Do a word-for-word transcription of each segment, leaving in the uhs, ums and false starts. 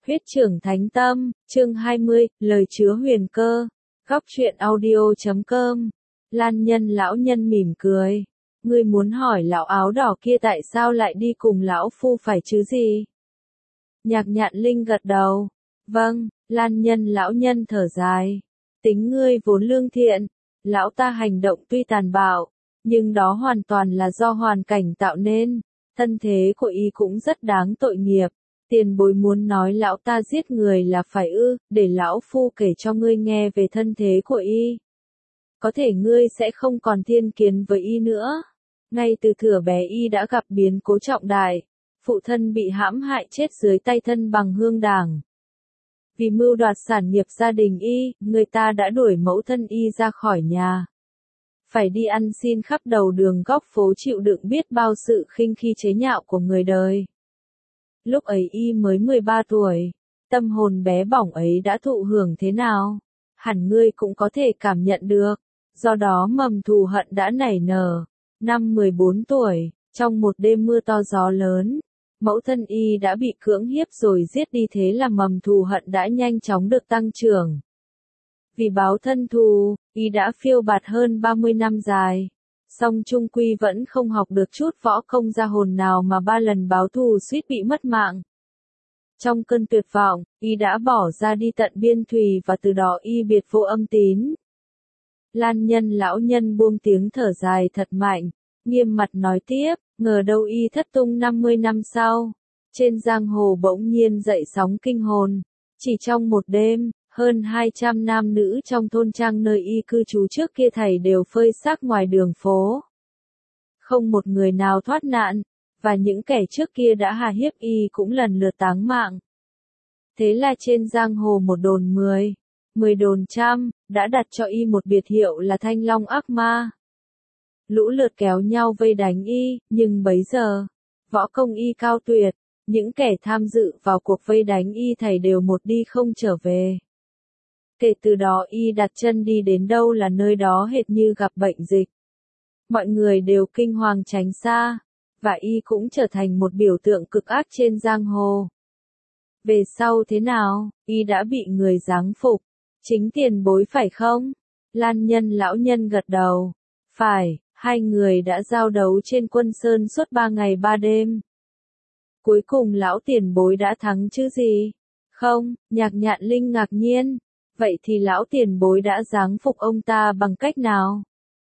Huyết trưởng thánh tâm, chương hai mươi, lời chứa huyền cơ. Góc truyện audio chấm com. Lan Nhân lão nhân mỉm cười. Ngươi muốn hỏi lão áo đỏ kia tại sao lại đi cùng lão phu phải chứ gì? Nhạc Nhạn Linh gật đầu. Vâng, Lan Nhân lão nhân thở dài. Tính ngươi vốn lương thiện, lão ta hành động tuy tàn bạo, nhưng đó hoàn toàn là do hoàn cảnh tạo nên. Thân thế của y cũng rất đáng tội nghiệp. Tiền bối muốn nói lão ta giết người là phải ư, để lão phu kể cho ngươi nghe về thân thế của y. Có thể ngươi sẽ không còn thiên kiến với y nữa. Ngay từ thuở bé y đã gặp biến cố trọng đại. Phụ thân bị hãm hại chết dưới tay thân bằng hương đảng. Vì mưu đoạt sản nghiệp gia đình y, người ta đã đuổi mẫu thân y ra khỏi nhà. Phải đi ăn xin khắp đầu đường góc phố chịu đựng biết bao sự khinh khi chế nhạo của người đời. Lúc ấy y mới mười ba tuổi, tâm hồn bé bỏng ấy đã thụ hưởng thế nào? Hẳn ngươi cũng có thể cảm nhận được, do đó mầm thù hận đã nảy nở. Năm mười bốn tuổi, trong một đêm mưa to gió lớn, mẫu thân y đã bị cưỡng hiếp rồi giết đi, thế là mầm thù hận đã nhanh chóng được tăng trưởng. Vì báo thân thù, y đã phiêu bạt hơn ba mươi năm dài. Song chung quy vẫn không học được chút võ công ra hồn nào mà ba lần báo thù suýt bị mất mạng. Trong cơn tuyệt vọng, y đã bỏ ra đi tận biên thùy và từ đó y biệt vô âm tín. Lan Nhân lão nhân buông tiếng thở dài thật mạnh, nghiêm mặt nói tiếp, ngờ đâu y thất tung năm mươi năm sau. Trên giang hồ bỗng nhiên dậy sóng kinh hồn. Chỉ trong một đêm, hơn hai trăm nam nữ trong thôn trang nơi y cư trú trước kia thảy đều phơi xác ngoài đường phố. Không một người nào thoát nạn, và những kẻ trước kia đã hà hiếp y cũng lần lượt táng mạng. Thế là trên giang hồ một đồn mười, mười đồn trăm, đã đặt cho y một biệt hiệu là Thanh Long Ác Ma. Lũ lượt kéo nhau vây đánh y, nhưng bấy giờ, võ công y cao tuyệt, những kẻ tham dự vào cuộc vây đánh y thảy đều một đi không trở về. Kể từ đó y đặt chân đi đến đâu là nơi đó hệt như gặp bệnh dịch. Mọi người đều kinh hoàng tránh xa, và y cũng trở thành một biểu tượng cực ác trên giang hồ. Về sau thế nào, y đã bị người giáng phục. Chính tiền bối phải không? Lan Nhân lão nhân gật đầu. Phải, hai người đã giao đấu trên Quân Sơn suốt ba ngày ba đêm. Cuối cùng lão tiền bối đã thắng chứ gì? Không, Nhạc Nhạn Linh ngạc nhiên. Vậy thì lão tiền bối đã giáng phục ông ta bằng cách nào?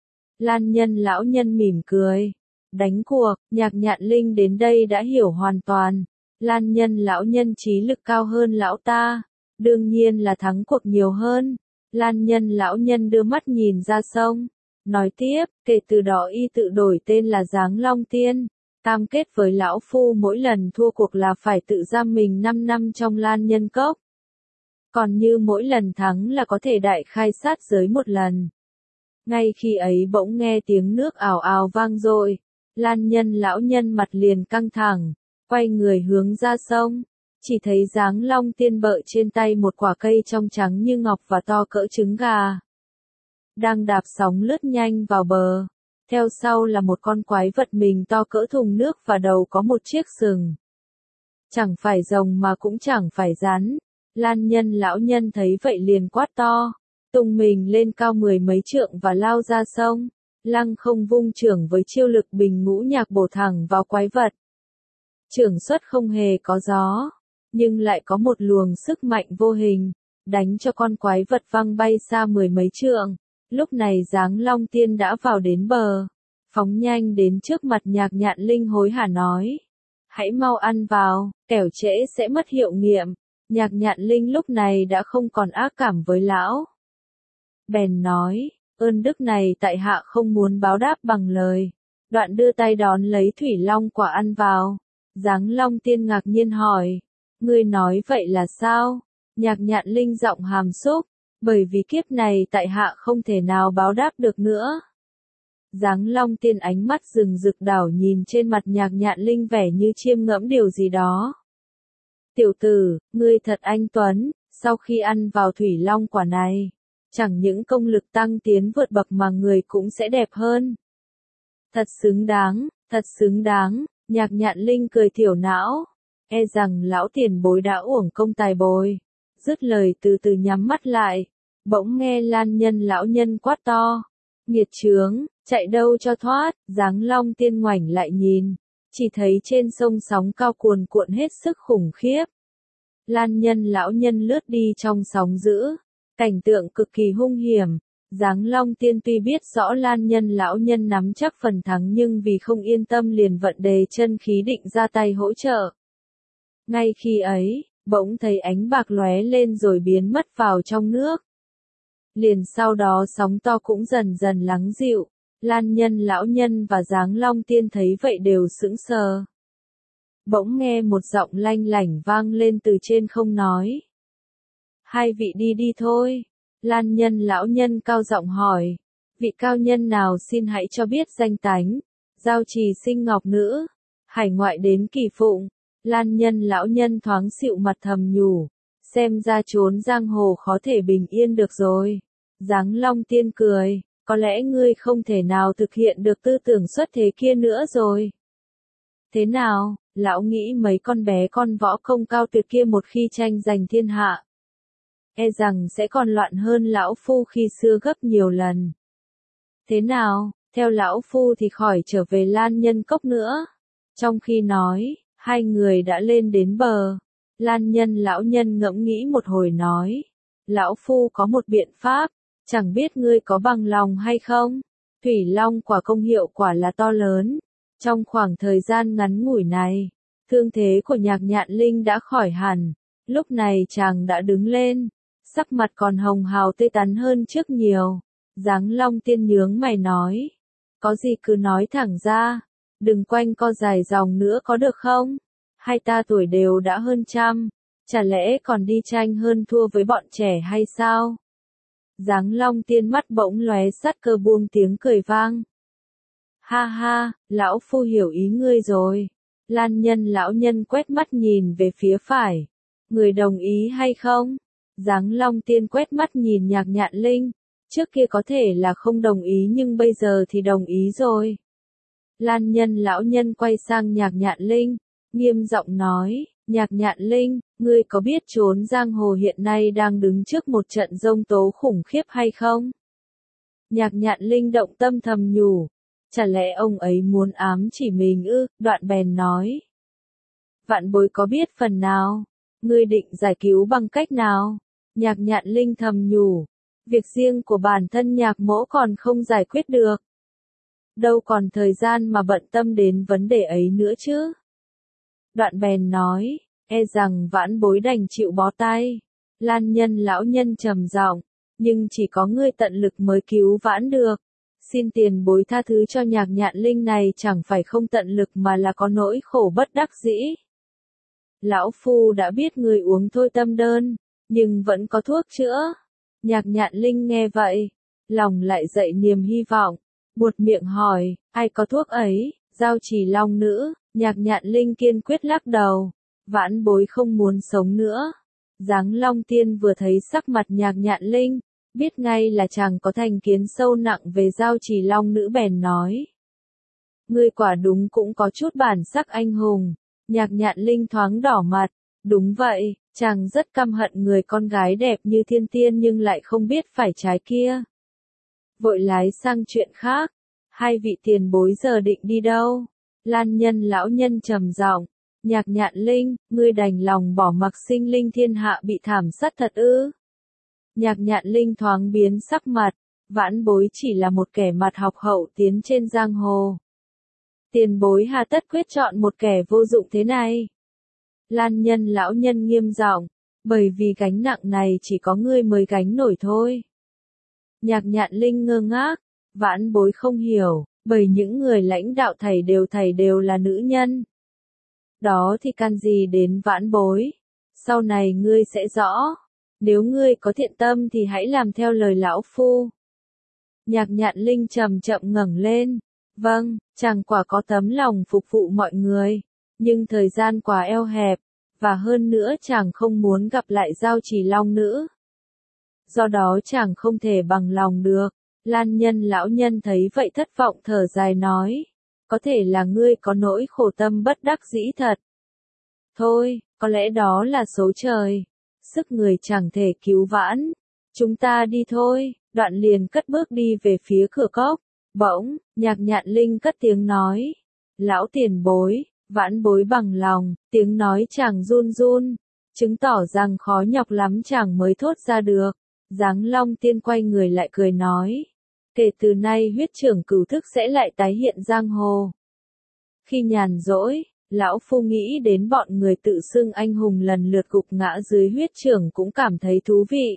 Lan Nhân lão nhân mỉm cười. Đánh cuộc, Nhạc Nhạn Linh đến đây đã hiểu hoàn toàn. Lan Nhân lão nhân trí lực cao hơn lão ta. Đương nhiên là thắng cuộc nhiều hơn. Lan Nhân lão nhân đưa mắt nhìn ra sông. Nói tiếp, kể từ đó y tự đổi tên là Giáng Long Tiên. Cam kết với lão phu mỗi lần thua cuộc là phải tự giam mình năm năm trong Lan Nhân Cốc. Còn như mỗi lần thắng là có thể đại khai sát giới một lần. Ngay khi ấy bỗng nghe tiếng nước ào ào vang dội. Lan Nhân lão nhân mặt liền căng thẳng, quay người hướng ra sông. Chỉ thấy Giáng Long Tiên bợ trên tay một quả cây trong trắng như ngọc và to cỡ trứng gà. Đang đạp sóng lướt nhanh vào bờ. Theo sau là một con quái vật mình to cỡ thùng nước và đầu có một chiếc sừng. Chẳng phải rồng mà cũng chẳng phải rắn. Lan Nhân lão nhân thấy vậy liền quát to, tung mình lên cao mười mấy trượng và lao ra sông. Lăng không vung chưởng với chiêu lực bình ngũ nhạc bổ thẳng vào quái vật. Chưởng xuất không hề có gió, nhưng lại có một luồng sức mạnh vô hình, đánh cho con quái vật văng bay xa mười mấy trượng. Lúc này Giáng Long Tiên đã vào đến bờ, phóng nhanh đến trước mặt Nhạc Nhạn Linh hối hả nói, hãy mau ăn vào, kẻo trễ sẽ mất hiệu nghiệm. Nhạc Nhạn Linh lúc này đã không còn ác cảm với lão. Bèn nói, ơn đức này tại hạ không muốn báo đáp bằng lời. Đoạn đưa tay đón lấy thủy long quả ăn vào. Giáng Long Tiên ngạc nhiên hỏi, ngươi nói vậy là sao? Nhạc Nhạn Linh giọng hàm xúc, bởi vì kiếp này tại hạ không thể nào báo đáp được nữa. Giáng Long Tiên ánh mắt rừng rực đảo nhìn trên mặt Nhạc Nhạn Linh vẻ như chiêm ngẫm điều gì đó. Tiểu tử, ngươi thật anh tuấn, sau khi ăn vào thủy long quả này, chẳng những công lực tăng tiến vượt bậc mà người cũng sẽ đẹp hơn. Thật xứng đáng, thật xứng đáng, Nhạc Nhạn Linh cười thiểu não. e rằng lão tiền bối đã uổng công tài bồi. Dứt lời từ từ nhắm mắt lại, bỗng nghe Lan Nhân lão nhân quát to. Nghiệt chướng, chạy đâu cho thoát, Giáng Long Tiên ngoảnh lại nhìn, chỉ thấy trên sông sóng cao cuồn cuộn hết sức khủng khiếp. Lan Nhân lão nhân lướt đi trong sóng dữ, cảnh tượng cực kỳ hung hiểm. Giáng Long Tiên tuy biết rõ Lan Nhân lão nhân nắm chắc phần thắng nhưng vì không yên tâm liền vận đề chân khí định ra tay hỗ trợ. Ngay khi ấy, bỗng thấy ánh bạc lóe lên rồi biến mất vào trong nước. Liền sau đó sóng to cũng dần dần lắng dịu, Lan Nhân lão nhân và Giáng Long Tiên thấy vậy đều sững sờ. Bỗng nghe một giọng lanh lảnh vang lên từ trên không nói. Hai vị đi đi thôi. Lan Nhân lão nhân cao giọng hỏi. Vị cao nhân nào xin hãy cho biết danh tánh. Giao Trì sinh ngọc nữ. Hải ngoại đến Kỳ Phụng. Lan Nhân lão nhân thoáng xịu mặt thầm nhủ. Xem ra trốn giang hồ khó thể bình yên được rồi. Giáng Long Tiên cười. Có lẽ ngươi không thể nào thực hiện được tư tưởng xuất thế kia nữa rồi. Thế nào, lão nghĩ mấy con bé con võ công cao tuyệt kia một khi tranh giành thiên hạ, e rằng sẽ còn loạn hơn lão phu khi xưa gấp nhiều lần. Thế nào, theo lão phu thì khỏi trở về Lan Nhân cốc nữa. Trong khi nói, hai người đã lên đến bờ. Lan Nhân lão nhân ngẫm nghĩ một hồi nói. Lão phu có một biện pháp, chẳng biết ngươi có bằng lòng hay không? Thủy Long quả công hiệu quả là to lớn. Trong khoảng thời gian ngắn ngủi này, thương thế của Nhạc Nhạn Linh đã khỏi hẳn. Lúc này chàng đã đứng lên, sắc mặt còn hồng hào tươi tắn hơn trước nhiều. Giáng Long Tiên nhướng mày nói. Có gì cứ nói thẳng ra, đừng quanh co dài dòng nữa có được không? Hai ta tuổi đều đã hơn trăm, chả lẽ còn đi tranh hơn thua với bọn trẻ hay sao? Giáng Long Tiên mắt bỗng lóe sát cơ buông tiếng cười vang. Ha ha, lão phu hiểu ý ngươi rồi. Lan Nhân lão nhân quét mắt nhìn về phía phải. Người đồng ý hay không? Giáng Long Tiên quét mắt nhìn Nhạc Nhạn Linh. Trước kia có thể là không đồng ý nhưng bây giờ thì đồng ý rồi. Lan Nhân lão nhân quay sang Nhạc Nhạn Linh, nghiêm giọng nói. Nhạc Nhạn Linh, ngươi có biết trốn giang hồ hiện nay đang đứng trước một trận giông tố khủng khiếp hay không? Nhạc Nhạn Linh động tâm thầm nhủ. Chả lẽ ông ấy muốn ám chỉ mình ư? Đoạn bèn nói. Vạn bối có biết phần nào? Ngươi định giải cứu bằng cách nào? Nhạc Nhạn Linh thầm nhủ. Việc riêng của bản thân Nhạc mỗ còn không giải quyết được. Đâu còn thời gian mà bận tâm đến vấn đề ấy nữa chứ? Đoạn bèn nói. E rằng vãn bối đành chịu bó tay. Lan Nhân lão nhân trầm giọng. Nhưng chỉ có ngươi tận lực mới cứu vãn được. Xin tiền bối tha thứ cho Nhạc Nhạn Linh này chẳng phải không tận lực mà là có nỗi khổ bất đắc dĩ. Lão phu đã biết người uống thôi tâm đơn, nhưng vẫn có thuốc chữa. Nhạc Nhạn Linh nghe vậy, lòng lại dậy niềm hy vọng, buột miệng hỏi, ai có thuốc ấy? Giao Trì long nữ. Nhạc Nhạn Linh kiên quyết lắc đầu, vãn bối không muốn sống nữa. Giáng Long Tiên vừa thấy sắc mặt Nhạc Nhạn Linh, biết ngay là chàng có thành kiến sâu nặng về Giao Trì long nữ bèn nói. Ngươi quả đúng cũng có chút bản sắc anh hùng. Nhạc Nhạn Linh thoáng đỏ mặt. Đúng vậy, chàng rất căm hận người con gái đẹp như thiên tiên nhưng lại không biết phải trái kia. Vội lái sang chuyện khác. Hai vị tiền bối giờ định đi đâu? Lan Nhân lão nhân trầm giọng. Nhạc Nhạn Linh, ngươi đành lòng bỏ mặc sinh linh thiên hạ bị thảm sát thật ư? Nhạc Nhạn Linh thoáng biến sắc mặt. Vãn bối chỉ là một kẻ mặt học hậu tiến trên giang hồ. Tiền bối hà tất quyết chọn một kẻ vô dụng thế này? Lan Nhân lão nhân nghiêm giọng. Bởi vì gánh nặng này chỉ có ngươi mới gánh nổi thôi. Nhạc Nhạn Linh ngơ ngác. Vãn bối không hiểu, bởi những người lãnh đạo thầy đều thầy đều là nữ nhân. Đó thì can gì đến vãn bối? Sau này ngươi sẽ rõ. Nếu ngươi có thiện tâm thì hãy làm theo lời lão phu. Nhạc Nhạn Linh chậm chậm ngẩng lên. Vâng, chàng quả có tấm lòng phục vụ mọi người. Nhưng thời gian quá eo hẹp. Và hơn nữa chàng không muốn gặp lại Giao Trì long nữ. Do đó chàng không thể bằng lòng được. Lan Nhân lão nhân thấy vậy thất vọng thở dài nói. Có thể là ngươi có nỗi khổ tâm bất đắc dĩ thật. thôi, có lẽ đó là số trời. Sức người chẳng thể cứu vãn. Chúng ta đi thôi, đoạn liền cất bước đi về phía cửa cốc. Bỗng, Nhạc Nhạn Linh cất tiếng nói. Lão tiền bối, vãn bối bằng lòng, tiếng nói chàng run run, chứng tỏ rằng khó nhọc lắm chàng mới thốt ra được. Giáng Long Tiên quay người lại cười nói. Kể từ nay huyết trưởng cửu thức sẽ lại tái hiện giang hồ. Khi nhàn rỗi, lão phu nghĩ đến bọn người tự xưng anh hùng lần lượt gục ngã dưới huyết trưởng cũng cảm thấy thú vị.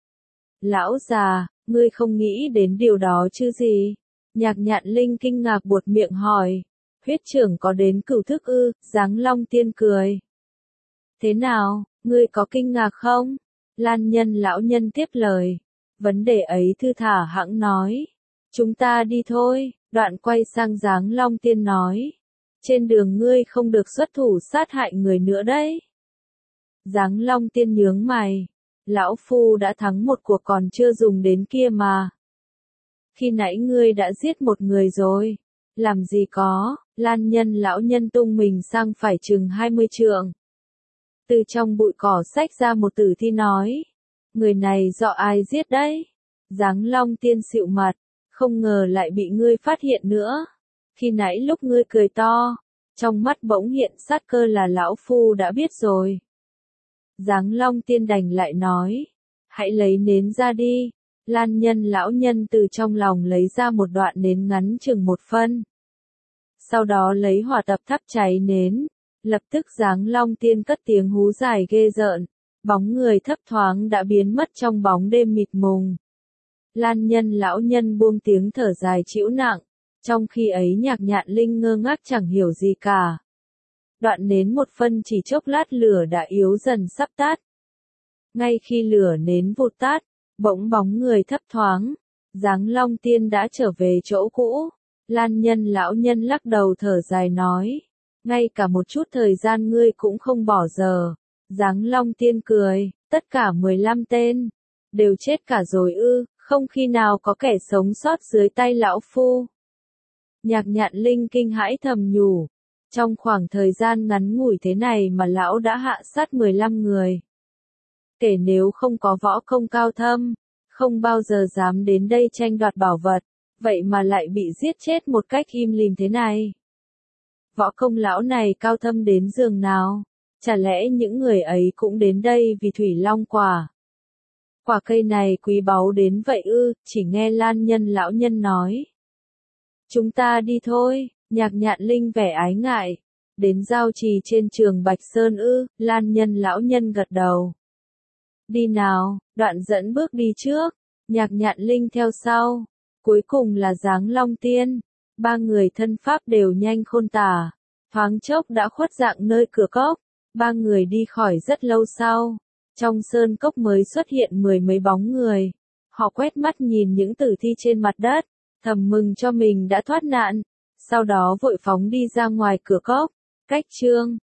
Lão già, ngươi không nghĩ đến điều đó chứ gì? Nhạc Nhạn Linh kinh ngạc buột miệng hỏi. Huyết trưởng có đến cửu thức ư? Giáng Long Tiên cười. Thế nào, ngươi có kinh ngạc không? Lan Nhân lão nhân tiếp lời. Vấn đề ấy thư thả hãng nói. Chúng ta đi thôi, đoạn quay sang Giáng Long Tiên nói. Trên đường ngươi không được xuất thủ sát hại người nữa đấy. Giáng Long Tiên nhướng mày. Lão phu đã thắng một cuộc còn chưa dùng đến kia mà. Khi nãy ngươi đã giết một người rồi. Làm gì có, Lan Nhân lão nhân tung mình sang phải chừng hai mươi trượng. Từ trong bụi cỏ xách ra một tử thi nói. Người này do ai giết đấy? Giáng Long Tiên xịu mặt, không ngờ lại bị ngươi phát hiện nữa. Khi nãy lúc ngươi cười to, trong mắt bỗng hiện sát cơ là lão phu đã biết rồi. Giáng Long Tiên đành lại nói. Hãy lấy nến ra đi. Lan Nhân lão nhân từ trong lòng lấy ra một đoạn nến ngắn chừng một phân. Sau đó lấy hỏa tập thắp cháy nến. Lập tức Giáng Long Tiên cất tiếng hú dài ghê rợn. Bóng người thấp thoáng đã biến mất trong bóng đêm mịt mùng. Lan Nhân lão nhân buông tiếng thở dài trĩu nặng. Trong khi ấy Nhạc Nhạn Linh ngơ ngác chẳng hiểu gì cả. Đoạn nến một phân chỉ chốc lát lửa đã yếu dần sắp tắt. Ngay khi lửa nến vụt tắt, bỗng bóng người thấp thoáng. Giáng Long Tiên đã trở về chỗ cũ. Lan Nhân lão nhân lắc đầu thở dài nói. Ngay cả một chút thời gian ngươi cũng không bỏ giờ. Giáng Long Tiên cười. Tất cả mười lăm tên. Đều chết cả rồi ư, không khi nào có kẻ sống sót dưới tay lão phu. Nhạc Nhạn Linh kinh hãi thầm nhủ. Trong khoảng thời gian ngắn ngủi thế này mà lão đã hạ sát mười lăm người. Kể nếu không có võ công cao thâm, không bao giờ dám đến đây tranh đoạt bảo vật, vậy mà lại bị giết chết một cách im lìm thế này. Võ công lão này cao thâm đến giường nào? Chả lẽ những người ấy cũng đến đây vì thủy long quả? Quả cây này quý báu đến vậy ư? Chỉ nghe Lan Nhân lão nhân nói. Chúng ta đi thôi. Nhạc Nhạn Linh vẻ ái ngại. Đến giao trì trên trường Bạch Sơn ư? Lan Nhân lão nhân gật đầu. Đi nào, đoạn dẫn bước đi trước. Nhạc Nhạn Linh theo sau. Cuối cùng là Giáng Long Tiên. Ba người thân pháp đều nhanh khôn tả. Thoáng chốc đã khuất dạng nơi cửa cốc. Ba người đi khỏi rất lâu sau. Trong sơn cốc mới xuất hiện mười mấy bóng người. Họ quét mắt nhìn những tử thi trên mặt đất. Thầm mừng cho mình đã thoát nạn. Sau đó vội phóng đi ra ngoài cửa cốc. Cách chương